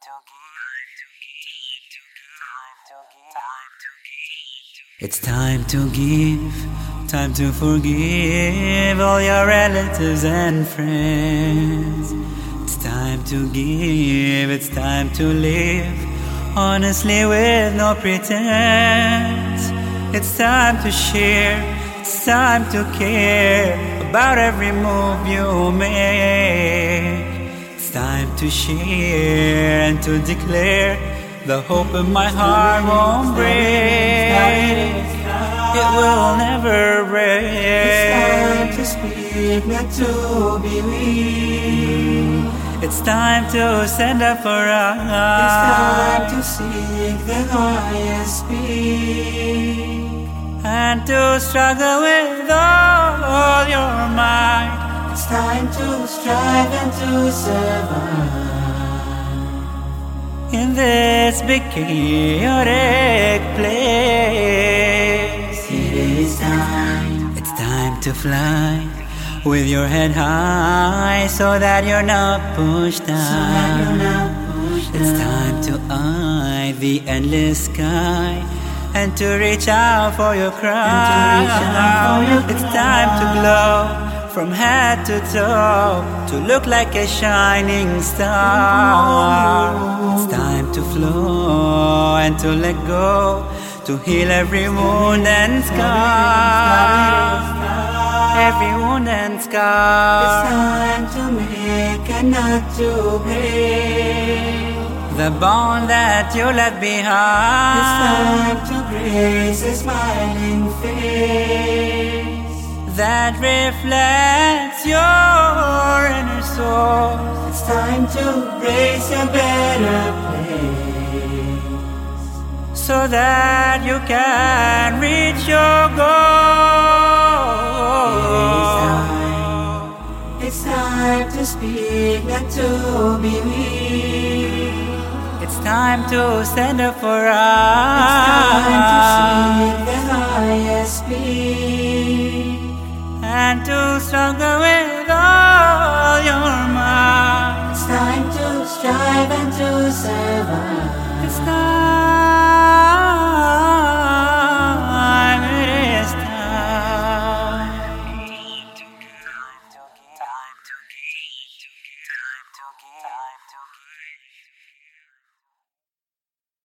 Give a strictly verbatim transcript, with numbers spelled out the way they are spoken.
It's time to give, time to forgive all your relatives and friends. It's time to give, it's time to live honestly with no pretense. It's time to share, it's time to care about every move you make. It's time to share and to declare the hope in my heart won't break. It will never break. It's time to speak, not to be weak. It's time to stand up for us. It's time to seek the highest peak, and to struggle with all your might. It's time to strive and to survive in this big chaotic place. It is time. It's time to fly with your head high so that you're not pushed down. So that you're not pushed it's down. time to eye the endless sky and to reach out for your crown. It's time to glow from head to toe, to look like a shining star. It's time to flow and to let go, to heal every wound and scar. Every wound and scar. It's time to make and not to break the bond that you left behind. It's time to grace a smiling face that reflects your inner soul. It's time to embrace a better place so that you can reach your goal. It's time, it's time to speak, not to be weak. It's time to stand up for us. It's time to seek the highest peak and to struggle with all your might. It's time to strive and to survive. It's time.